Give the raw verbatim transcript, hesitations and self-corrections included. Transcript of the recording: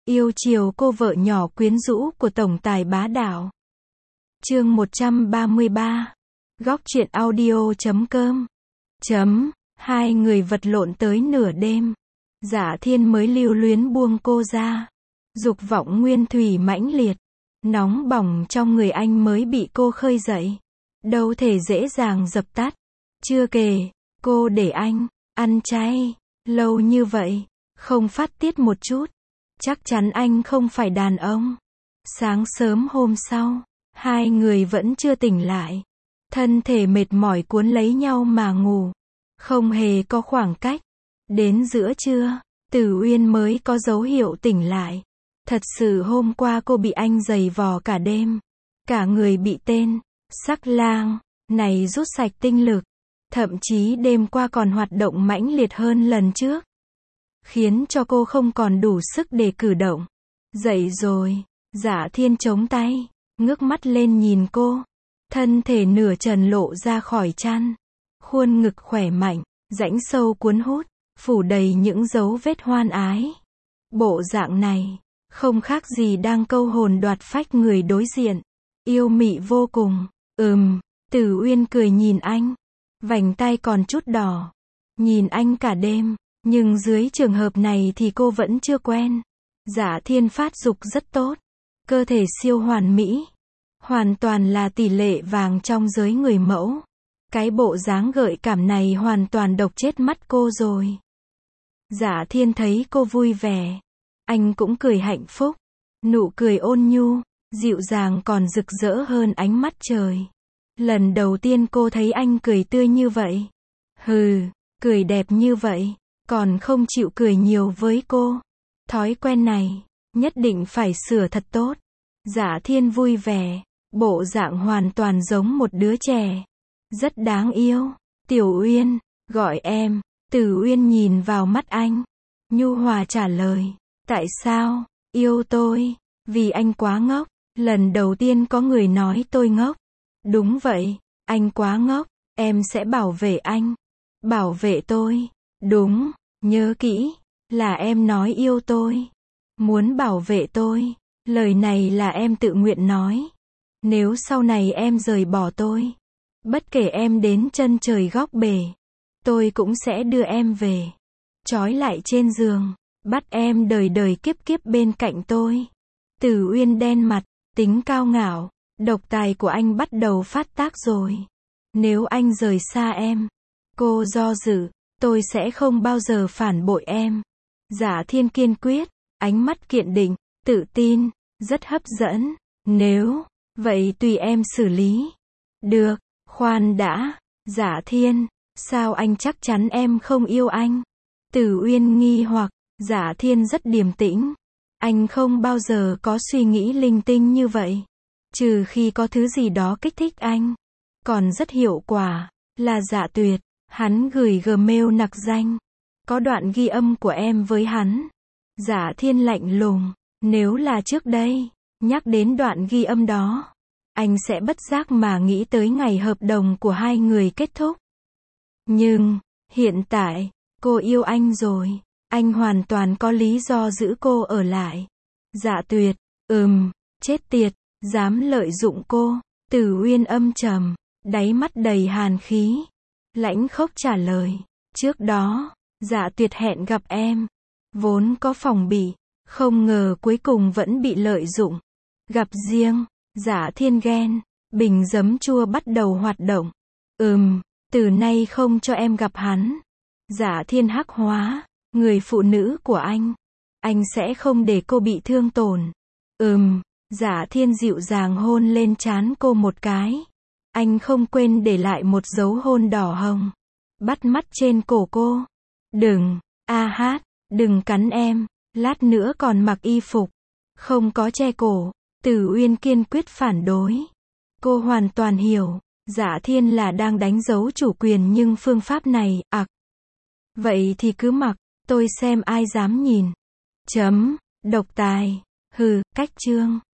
Yêu chiều cô vợ nhỏ quyến rũ của tổng tài bá đạo. Chương một trăm ba mươi ba. Góc truyện audio chấm com. Chấm. Hai người vật lộn tới nửa đêm. Dạ Thiên mới lưu luyến buông cô ra. Dục vọng nguyên thủy mãnh liệt. Nóng bỏng trong người anh mới bị cô khơi dậy. Đâu thể dễ dàng dập tắt. Chưa kể, cô để anh ăn chay lâu như vậy, không phát tiết một chút. Chắc chắn anh không phải đàn ông. Sáng sớm hôm sau, hai người vẫn chưa tỉnh lại. Thân thể mệt mỏi cuốn lấy nhau mà ngủ. Không hề có khoảng cách. Đến giữa trưa, Tử Uyên mới có dấu hiệu tỉnh lại. Thật sự hôm qua cô bị anh giày vò cả đêm. Cả người bị tên sắc lang này rút sạch tinh lực. Thậm chí đêm qua còn hoạt động mãnh liệt hơn lần trước. Khiến cho cô không còn đủ sức để cử động. Dậy rồi, Dạ Thiên chống tay, ngước mắt lên nhìn cô. Thân thể nửa trần lộ ra khỏi chăn. Khuôn ngực khỏe mạnh, rãnh sâu cuốn hút, phủ đầy những dấu vết hoan ái. Bộ dạng này, không khác gì đang câu hồn đoạt phách người đối diện. Yêu mị vô cùng. Ừm, Tử Uyên cười nhìn anh. Vành tay còn chút đỏ. Nhìn anh cả đêm. Nhưng dưới trường hợp này thì cô vẫn chưa quen. Dạ Thiên phát dục rất tốt. Cơ thể siêu hoàn mỹ. Hoàn toàn là tỷ lệ vàng trong giới người mẫu. Cái bộ dáng gợi cảm này hoàn toàn độc chết mắt cô rồi. Dạ Thiên thấy cô vui vẻ. Anh cũng cười hạnh phúc. Nụ cười ôn nhu, dịu dàng còn rực rỡ hơn ánh mắt trời. Lần đầu tiên cô thấy anh cười tươi như vậy. Hừ, cười đẹp như vậy. Còn không chịu cười nhiều với cô. Thói quen này, nhất định phải sửa thật tốt. Dạ Thiên vui vẻ. Bộ dạng hoàn toàn giống một đứa trẻ. Rất đáng yêu. Tiểu Uyên, gọi em. Tử Uyên nhìn vào mắt anh. Nhu hòa trả lời. Tại sao, yêu tôi? Vì anh quá ngốc. Lần đầu tiên có người nói tôi ngốc. Đúng vậy, anh quá ngốc. Em sẽ bảo vệ anh. Bảo vệ tôi. Đúng, nhớ kỹ. Là em nói yêu tôi. Muốn bảo vệ tôi. Lời này là em tự nguyện nói. Nếu sau này em rời bỏ tôi. Bất kể em đến chân trời góc bể. Tôi cũng sẽ đưa em về. Trói lại trên giường. Bắt em đời đời kiếp kiếp bên cạnh tôi. Tử Uyên đen mặt. Tính cao ngạo. Độc tài của anh bắt đầu phát tác rồi. Nếu anh rời xa em. Cô do dự. Tôi sẽ không bao giờ phản bội em. Dạ Thiên kiên quyết. Ánh mắt kiên định. Tự tin. Rất hấp dẫn. Nếu. Vậy tùy em xử lý. Được. Khoan đã. Dạ Thiên. Sao anh chắc chắn em không yêu anh? Tử Uyên nghi hoặc. Dạ Thiên rất điềm tĩnh. Anh không bao giờ có suy nghĩ linh tinh như vậy. Trừ khi có thứ gì đó kích thích anh. Còn rất hiệu quả. Là Dạ Tuyệt. Hắn gửi Gmail nặc danh. Có đoạn ghi âm của em với hắn. Dạ Thiên lạnh lùng. Nếu là trước đây, nhắc đến đoạn ghi âm đó, anh sẽ bất giác mà nghĩ tới ngày hợp đồng của hai người kết thúc. Nhưng, hiện tại, cô yêu anh rồi. Anh hoàn toàn có lý do giữ cô ở lại. Dạ Tuyệt. Ừm, chết tiệt, dám lợi dụng cô. Tử Uyên âm trầm, đáy mắt đầy hàn khí. Lãnh khốc trả lời. Trước đó, Dạ Tuyệt hẹn gặp em. Vốn có phòng bị. Không ngờ cuối cùng vẫn bị lợi dụng. Gặp riêng. Dạ Thiên ghen. Bình giấm chua bắt đầu hoạt động. Ừm, từ nay không cho em gặp hắn. Dạ Thiên hắc hóa. Người phụ nữ của anh. Anh sẽ không để cô bị thương tổn. Ừm. Dạ Thiên dịu dàng hôn lên trán cô một cái. Anh không quên để lại một dấu hôn đỏ hồng. Bắt mắt trên cổ cô. Đừng, a hát, đừng cắn em. Lát nữa còn mặc y phục. Không có che cổ. Tử Uyên kiên quyết phản đối. Cô hoàn toàn hiểu. Dạ Thiên là đang đánh dấu chủ quyền nhưng phương pháp này, ặc. Vậy thì cứ mặc. Tôi xem ai dám nhìn. Chấm. Độc tài. Hừ, cách chương.